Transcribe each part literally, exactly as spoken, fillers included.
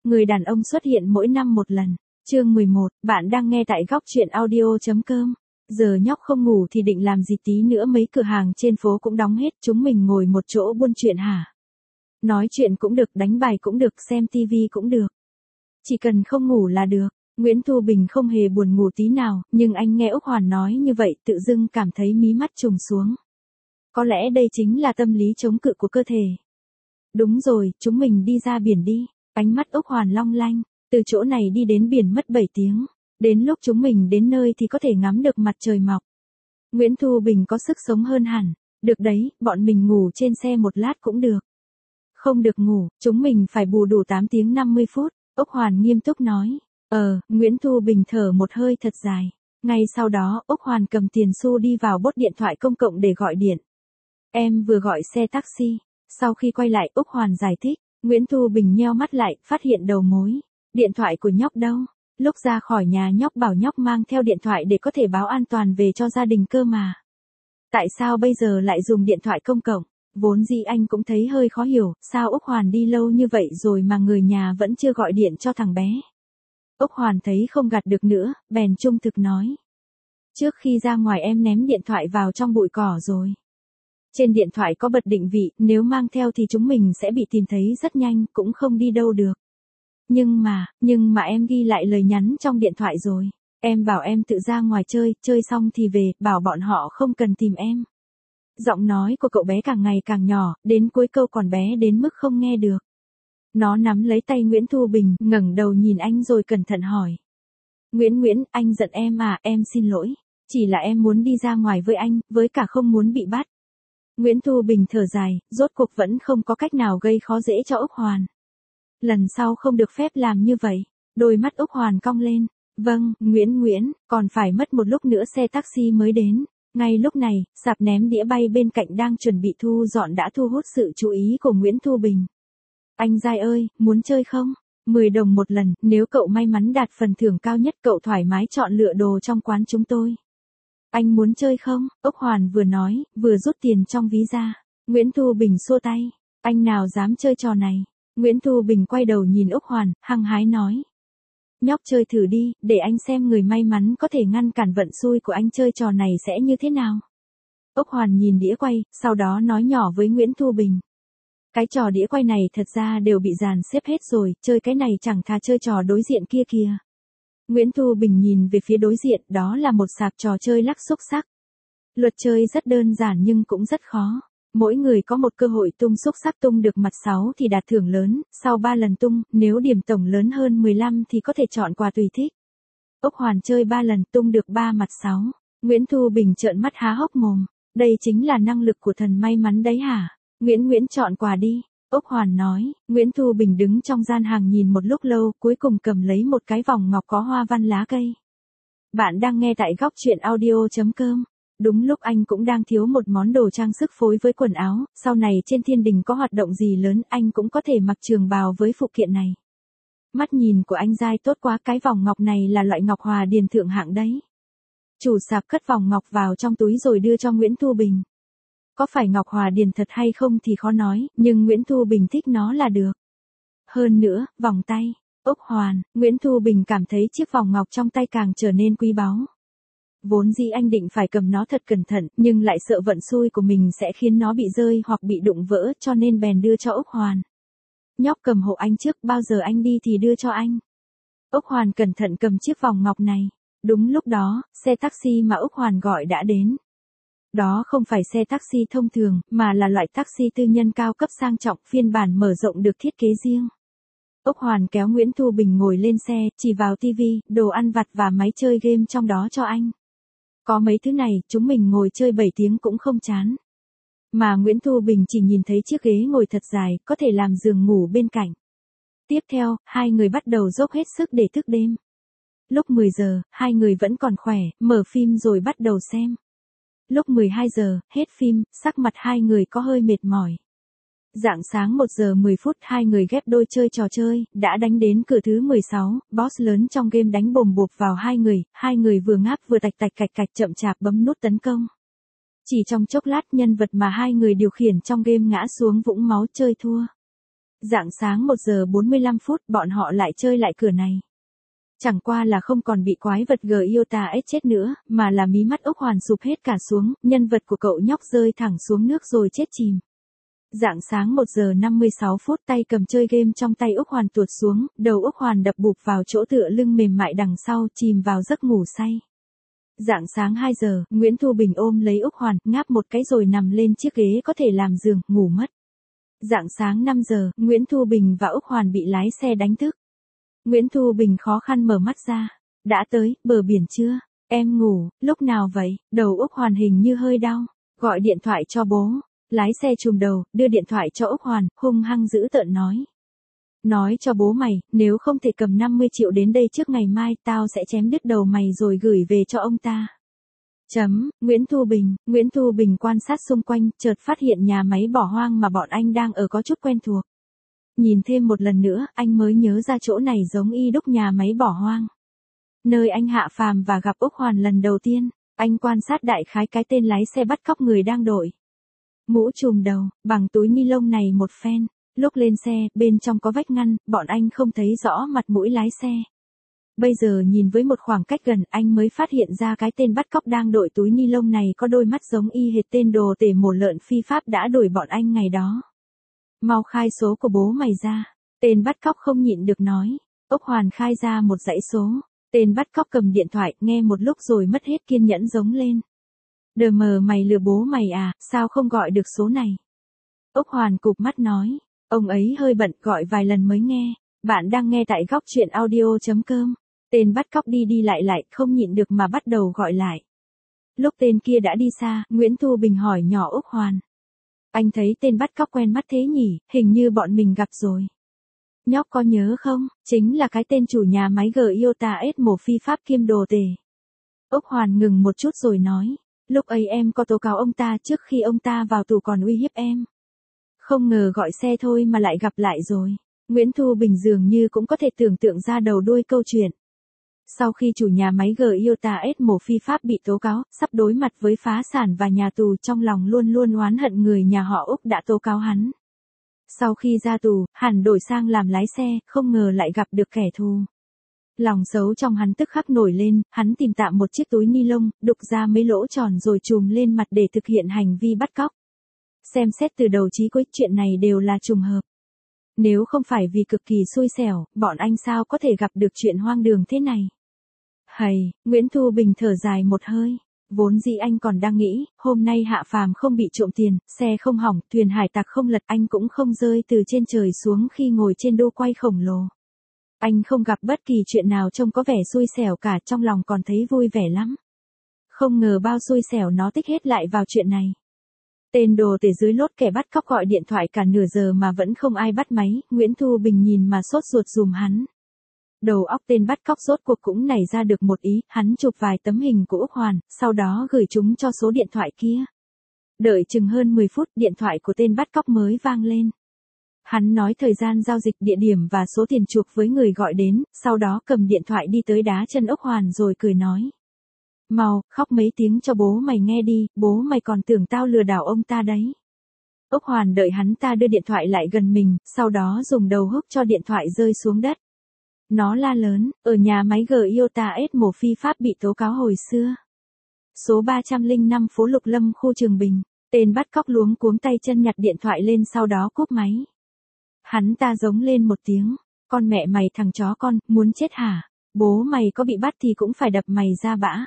Người đàn ông xuất hiện mỗi năm một lần. Chương mười một, bạn đang nghe tại góc truyện audio.com. Giờ nhóc không ngủ thì định làm gì tí nữa, mấy cửa hàng trên phố cũng đóng hết, chúng mình ngồi một chỗ buôn chuyện hả? Nói chuyện cũng được, đánh bài cũng được, xem tivi cũng được. Chỉ cần không ngủ là được. Nguyễn Thu Bình không hề buồn ngủ tí nào, nhưng anh nghe Úc Hoàn nói như vậy tự dưng cảm thấy mí mắt trùng xuống. Có lẽ đây chính là tâm lý chống cự của cơ thể. Đúng rồi, chúng mình đi ra biển đi. Ánh mắt Úc Hoàn long lanh, từ chỗ này đi đến biển mất bảy tiếng. Đến lúc chúng mình đến nơi thì có thể ngắm được mặt trời mọc. Nguyễn Thu Bình có sức sống hơn hẳn. Được đấy, bọn mình ngủ trên xe một lát cũng được. Không được ngủ, chúng mình phải bù đủ tám tiếng năm mươi phút. Úc Hoàn nghiêm túc nói. Ờ, Nguyễn Thu Bình thở một hơi thật dài. Ngay sau đó, Úc Hoàn cầm tiền xu đi vào bốt điện thoại công cộng để gọi điện. Em vừa gọi xe taxi. Sau khi quay lại, Úc Hoàn giải thích. Nguyễn Thu Bình nheo mắt lại, phát hiện đầu mối. Điện thoại của nhóc đâu? Lúc ra khỏi nhà nhóc bảo nhóc mang theo điện thoại để có thể báo an toàn về cho gia đình cơ mà. Tại sao bây giờ lại dùng điện thoại công cộng? Vốn dĩ anh cũng thấy hơi khó hiểu, sao Úc Hoàn đi lâu như vậy rồi mà người nhà vẫn chưa gọi điện cho thằng bé. Úc Hoàn thấy không gạt được nữa, bèn trung thực nói. Trước khi ra ngoài em ném điện thoại vào trong bụi cỏ rồi. Trên điện thoại có bật định vị, nếu mang theo thì chúng mình sẽ bị tìm thấy rất nhanh, cũng không đi đâu được. Nhưng mà, nhưng mà em ghi lại lời nhắn trong điện thoại rồi. Em bảo em tự ra ngoài chơi, chơi xong thì về, bảo bọn họ không cần tìm em. Giọng nói của cậu bé càng ngày càng nhỏ, đến cuối câu còn bé đến mức không nghe được. Nó nắm lấy tay Nguyễn Thu Bình, ngẩng đầu nhìn anh rồi cẩn thận hỏi. Nguyễn Nguyễn, anh giận em à, em xin lỗi. Chỉ là em muốn đi ra ngoài với anh, với cả không muốn bị bắt. Nguyễn Thu Bình thở dài, rốt cuộc vẫn không có cách nào gây khó dễ cho Úc Hoàn. Lần sau không được phép làm như vậy. Đôi mắt Úc Hoàn cong lên. Vâng, Nguyễn Nguyễn, còn phải mất một lúc nữa xe taxi mới đến. Ngay lúc này, sạp ném đĩa bay bên cạnh đang chuẩn bị thu dọn đã thu hút sự chú ý của Nguyễn Thu Bình. Anh Giai ơi, muốn chơi không? mười đồng một lần, nếu cậu may mắn đạt phần thưởng cao nhất cậu thoải mái chọn lựa đồ trong quán chúng tôi. Anh muốn chơi không? Úc Hoàn vừa nói, vừa rút tiền trong ví ra. Nguyễn Thu Bình xua tay. Anh nào dám chơi trò này? Nguyễn Thu Bình quay đầu nhìn Úc Hoàn, hăng hái nói. Nhóc chơi thử đi, để anh xem người may mắn có thể ngăn cản vận xui của anh chơi trò này sẽ như thế nào. Úc Hoàn nhìn đĩa quay, sau đó nói nhỏ với Nguyễn Thu Bình. Cái trò đĩa quay này thật ra đều bị dàn xếp hết rồi, chơi cái này chẳng thà chơi trò đối diện kia kìa. Nguyễn Thu Bình nhìn về phía đối diện, đó là một sạp trò chơi lắc xúc xắc. Luật chơi rất đơn giản nhưng cũng rất khó. Mỗi người có một cơ hội tung xúc xắc, tung được mặt sáu thì đạt thưởng lớn, sau ba lần tung, nếu điểm tổng lớn hơn mười lăm thì có thể chọn quà tùy thích. Úc Hoàn chơi ba lần tung được ba mặt sáu. Nguyễn Thu Bình trợn mắt há hốc mồm. Đây chính là năng lực của thần may mắn đấy hả? Nguyễn Nguyễn chọn quà đi. Úc Hoàn nói. Nguyễn Thu Bình đứng trong gian hàng nhìn một lúc lâu, cuối cùng cầm lấy một cái vòng ngọc có hoa văn lá cây. Bạn đang nghe tại góc truyện audio.com. Đúng lúc anh cũng đang thiếu một món đồ trang sức phối với quần áo, sau này trên thiên đình có hoạt động gì lớn anh cũng có thể mặc trường bào với phụ kiện này. Mắt nhìn của anh dai tốt quá, cái vòng ngọc này là loại ngọc hòa điền thượng hạng đấy. Chủ sạp cất vòng ngọc vào trong túi rồi đưa cho Nguyễn Thu Bình. Có phải ngọc hòa điền thật hay không thì khó nói, nhưng Nguyễn Thu Bình thích nó là được. Hơn nữa, vòng tay, Úc Hoàn, Nguyễn Thu Bình cảm thấy chiếc vòng ngọc trong tay càng trở nên quý báu. Vốn dĩ anh định phải cầm nó thật cẩn thận, nhưng lại sợ vận xui của mình sẽ khiến nó bị rơi hoặc bị đụng vỡ, cho nên bèn đưa cho Úc Hoàn. Nhóc cầm hộ anh trước, bao giờ anh đi thì đưa cho anh. Úc Hoàn cẩn thận cầm chiếc vòng ngọc này. Đúng lúc đó, xe taxi mà Úc Hoàn gọi đã đến. Đó không phải xe taxi thông thường, mà là loại taxi tư nhân cao cấp sang trọng, phiên bản mở rộng được thiết kế riêng. Úc Hoàn kéo Nguyễn Thu Bình ngồi lên xe, chỉ vào tivi, đồ ăn vặt và máy chơi game trong đó cho anh. Có mấy thứ này, chúng mình ngồi chơi bảy tiếng cũng không chán. Mà Nguyễn Thu Bình chỉ nhìn thấy chiếc ghế ngồi thật dài, có thể làm giường ngủ bên cạnh. Tiếp theo, hai người bắt đầu dốc hết sức để thức đêm. Lúc mười giờ, hai người vẫn còn khỏe, mở phim rồi bắt đầu xem. Lúc mười hai giờ, hết phim, sắc mặt hai người có hơi mệt mỏi. Rạng sáng một giờ mười phút hai người ghép đôi chơi trò chơi, đã đánh đến cửa thứ mười sáu, boss lớn trong game đánh bồm bộp vào hai người, hai người vừa ngáp vừa tạch tạch cạch cạch chậm chạp bấm nút tấn công. Chỉ trong chốc lát nhân vật mà hai người điều khiển trong game ngã xuống vũng máu chơi thua. Rạng sáng một giờ bốn mươi lăm phút bọn họ lại chơi lại cửa này. Chẳng qua là không còn bị quái vật Giota ết chết nữa, mà là mí mắt Úc Hoàn sụp hết cả xuống, nhân vật của cậu nhóc rơi thẳng xuống nước rồi chết chìm. Rạng sáng một giờ năm mươi sáu phút tay cầm chơi game trong tay Úc Hoàn tuột xuống, đầu Úc Hoàn đập bụp vào chỗ tựa lưng mềm mại đằng sau chìm vào giấc ngủ say. Rạng sáng hai giờ, Nguyễn Thu Bình ôm lấy Úc Hoàn, ngáp một cái rồi nằm lên chiếc ghế có thể làm giường, ngủ mất. Rạng sáng năm giờ, Nguyễn Thu Bình và Úc Hoàn bị lái xe đánh thức. Nguyễn Thu Bình khó khăn mở mắt ra. Đã tới, bờ biển chưa? Em ngủ, lúc nào vậy? Đầu Úc Hoàn hình như hơi đau. Gọi điện thoại cho bố. Lái xe chùm đầu, đưa điện thoại cho Úc Hoàn, hung hăng dữ tợn nói. Nói cho bố mày, nếu không thể cầm năm mươi triệu đến đây trước ngày mai, tao sẽ chém đứt đầu mày rồi gửi về cho ông ta. Chấm, Nguyễn Thu Bình, Nguyễn Thu Bình quan sát xung quanh, chợt phát hiện nhà máy bỏ hoang mà bọn anh đang ở có chút quen thuộc. Nhìn thêm một lần nữa, anh mới nhớ ra chỗ này giống y đúc nhà máy bỏ hoang. Nơi anh hạ phàm và gặp Úc Hoàn lần đầu tiên, anh quan sát đại khái cái tên lái xe bắt cóc người đang đội mũ trùm đầu, bằng túi ni lông này một phen. Lúc lên xe, bên trong có vách ngăn, bọn anh không thấy rõ mặt mũi lái xe. Bây giờ nhìn với một khoảng cách gần, anh mới phát hiện ra cái tên bắt cóc đang đội túi ni lông này có đôi mắt giống y hệt tên đồ tể mổ lợn phi pháp đã đuổi bọn anh ngày đó. Mau khai số của bố mày ra. Tên bắt cóc không nhịn được nói. Úc Hoàn khai ra một dãy số. Tên bắt cóc cầm điện thoại, nghe một lúc rồi mất hết kiên nhẫn giống lên. Đờ mờ mày lừa bố mày à, sao không gọi được số này? Úc Hoàn cụp mắt nói. Ông ấy hơi bận, gọi vài lần mới nghe. Bạn đang nghe tại góc truyện audio chấm com. Tên bắt cóc đi đi lại lại, không nhịn được mà bắt đầu gọi lại. Lúc tên kia đã đi xa, Nguyễn Thu Bình hỏi nhỏ Úc Hoàn. Anh thấy tên bắt cóc quen mắt thế nhỉ, hình như bọn mình gặp rồi. Nhóc có nhớ không, chính là cái tên chủ nhà máy Giota ết mổ phi pháp kiêm đồ tể. Úc Hoàn ngừng một chút rồi nói. Lúc ấy em có tố cáo ông ta trước khi ông ta vào tù còn uy hiếp em. Không ngờ gọi xe thôi mà lại gặp lại rồi. Nguyễn Thu Bình dường như cũng có thể tưởng tượng ra đầu đuôi câu chuyện. Sau khi chủ nhà máy Giota ết mổ phi pháp bị tố cáo, sắp đối mặt với phá sản và nhà tù, trong lòng luôn luôn oán hận người nhà họ Úc đã tố cáo hắn. Sau khi ra tù, hẳn đổi sang làm lái xe, không ngờ lại gặp được kẻ thù. Lòng xấu trong hắn tức khắc nổi lên, hắn tìm tạm một chiếc túi ni lông, đục ra mấy lỗ tròn rồi chùm lên mặt để thực hiện hành vi bắt cóc. Xem xét từ đầu chí cuối, chuyện này đều là trùng hợp. Nếu không phải vì cực kỳ xui xẻo, bọn anh sao có thể gặp được chuyện hoang đường thế này. Hầy, Nguyễn Thu Bình thở dài một hơi. Vốn dĩ anh còn đang nghĩ, hôm nay hạ phàm không bị trộm tiền, xe không hỏng, thuyền hải tặc không lật, anh cũng không rơi từ trên trời xuống khi ngồi trên đô quay khổng lồ. Anh không gặp bất kỳ chuyện nào trông có vẻ xui xẻo cả, trong lòng còn thấy vui vẻ lắm. Không ngờ bao xui xẻo nó tích hết lại vào chuyện này. Tên đồ tể dưới lốt kẻ bắt cóc gọi điện thoại cả nửa giờ mà vẫn không ai bắt máy, Nguyễn Thu Bình nhìn mà sốt ruột dùm hắn. Đầu óc tên bắt cóc rốt cuộc cũng nảy ra được một ý, hắn chụp vài tấm hình của Úc Hoàn, sau đó gửi chúng cho số điện thoại kia. Đợi chừng hơn mười phút, điện thoại của tên bắt cóc mới vang lên. Hắn nói thời gian giao dịch, địa điểm và số tiền chuộc với người gọi đến, sau đó cầm điện thoại đi tới đá chân Úc Hoàn rồi cười nói. Mau, khóc mấy tiếng cho bố mày nghe đi, bố mày còn tưởng tao lừa đảo ông ta đấy. Úc Hoàn đợi hắn ta đưa điện thoại lại gần mình, sau đó dùng đầu húc cho điện thoại rơi xuống đất. Nó la lớn, ở nhà máy Giota ết mổ phi pháp bị tố cáo hồi xưa. Số ba trăm lẻ năm phố Lục Lâm, khu Trường Bình. Tên bắt cóc luống cuống tay chân nhặt điện thoại lên sau đó cúp máy. Hắn ta giống lên một tiếng. Con mẹ mày thằng chó con, muốn chết hả? Bố mày có bị bắt thì cũng phải đập mày ra bã.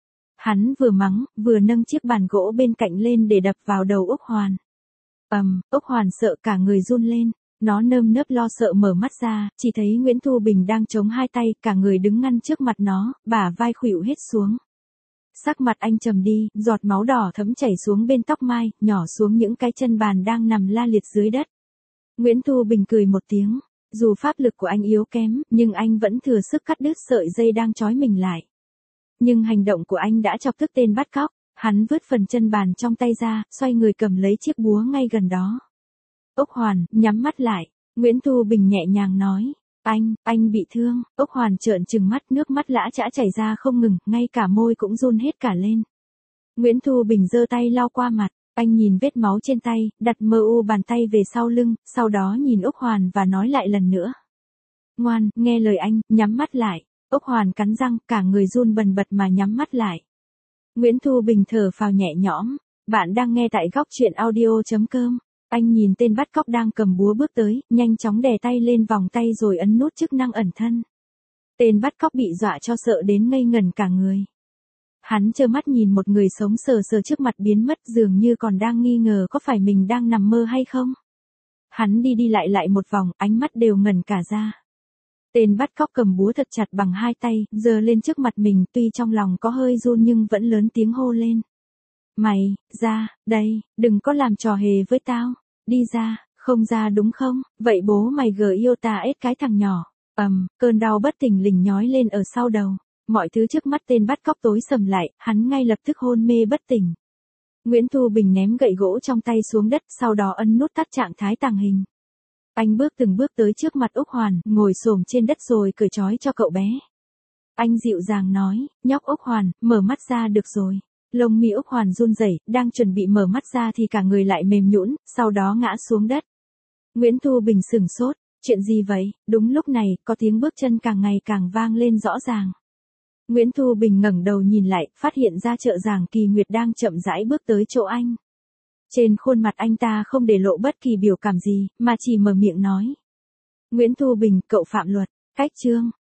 Hắn vừa mắng, vừa nâng chiếc bàn gỗ bên cạnh lên để đập vào đầu Úc Hoàn. Ầm, um, Úc Hoàn sợ cả người run lên. Nó nơm nớp lo sợ mở mắt ra, chỉ thấy Nguyễn Thu Bình đang chống hai tay, cả người đứng ngăn trước mặt nó, bả vai khuỵu hết xuống. Sắc mặt anh trầm đi, giọt máu đỏ thấm chảy xuống bên tóc mai, nhỏ xuống những cái chân bàn đang nằm la liệt dưới đất. Nguyễn Thu Bình cười một tiếng, dù pháp lực của anh yếu kém, nhưng anh vẫn thừa sức cắt đứt sợi dây đang trói mình lại. Nhưng hành động của anh đã chọc tức tên bắt cóc, hắn vứt phần chân bàn trong tay ra, xoay người cầm lấy chiếc búa ngay gần đó. Úc Hoàn, nhắm mắt lại, Nguyễn Thu Bình nhẹ nhàng nói, anh, anh bị thương, Úc Hoàn trợn trừng mắt, nước mắt lã chã chảy ra không ngừng, ngay cả môi cũng run hết cả lên. Nguyễn Thu Bình giơ tay lau qua mặt, Anh nhìn vết máu trên tay, đặt mờ u bàn tay về sau lưng, sau đó nhìn Úc Hoàn và nói lại lần nữa. Ngoan, nghe lời anh, nhắm mắt lại. Úc Hoàn cắn răng, cả người run bần bật mà nhắm mắt lại. Nguyễn Thu Bình thở phào nhẹ nhõm. Bạn đang nghe tại góc truyện audio.com. Anh nhìn tên bắt cóc đang cầm búa bước tới, nhanh chóng đè tay lên vòng tay rồi ấn nút chức năng ẩn thân. Tên bắt cóc bị dọa cho sợ đến ngây ngẩn cả người. Hắn trơ mắt nhìn một người sống sờ sờ trước mặt biến mất, dường như còn đang nghi ngờ có phải mình đang nằm mơ hay không. Hắn đi đi lại lại một vòng, ánh mắt đều ngẩn cả ra. Tên bắt cóc cầm búa thật chặt bằng hai tay, giơ lên trước mặt mình, tuy trong lòng có hơi run nhưng vẫn lớn tiếng hô lên. Mày, ra, đây, đừng có làm trò hề với tao, đi ra, không ra đúng không, vậy bố mày gờ yêu ta ết cái thằng nhỏ. Ầm, cơn đau bất tỉnh lình nhói lên ở sau đầu, mọi thứ trước mắt tên bắt cóc tối sầm lại, hắn ngay lập tức hôn mê bất tỉnh. Nguyễn Thu Bình ném gậy gỗ trong tay xuống đất, sau đó ấn nút tắt trạng thái tàng hình. Anh bước từng bước tới trước mặt Úc Hoàn, ngồi xổm trên đất rồi cởi trói cho cậu bé. Anh dịu dàng nói, nhóc Úc Hoàn, mở mắt ra được rồi. Lông mi Úc Hoàn run rẩy, đang chuẩn bị mở mắt ra thì cả người lại mềm nhũn, sau đó ngã xuống đất. Nguyễn Thu Bình sửng sốt, chuyện gì vậy? Đúng lúc này, có tiếng bước chân càng ngày càng vang lên rõ ràng. Nguyễn Thu Bình ngẩng đầu nhìn lại, phát hiện ra Trợ Giảng Kỳ Nguyệt đang chậm rãi bước tới chỗ anh. Trên khuôn mặt anh ta không để lộ bất kỳ biểu cảm gì, mà chỉ mở miệng nói. Nguyễn Thu Bình, cậu phạm luật, cách chương.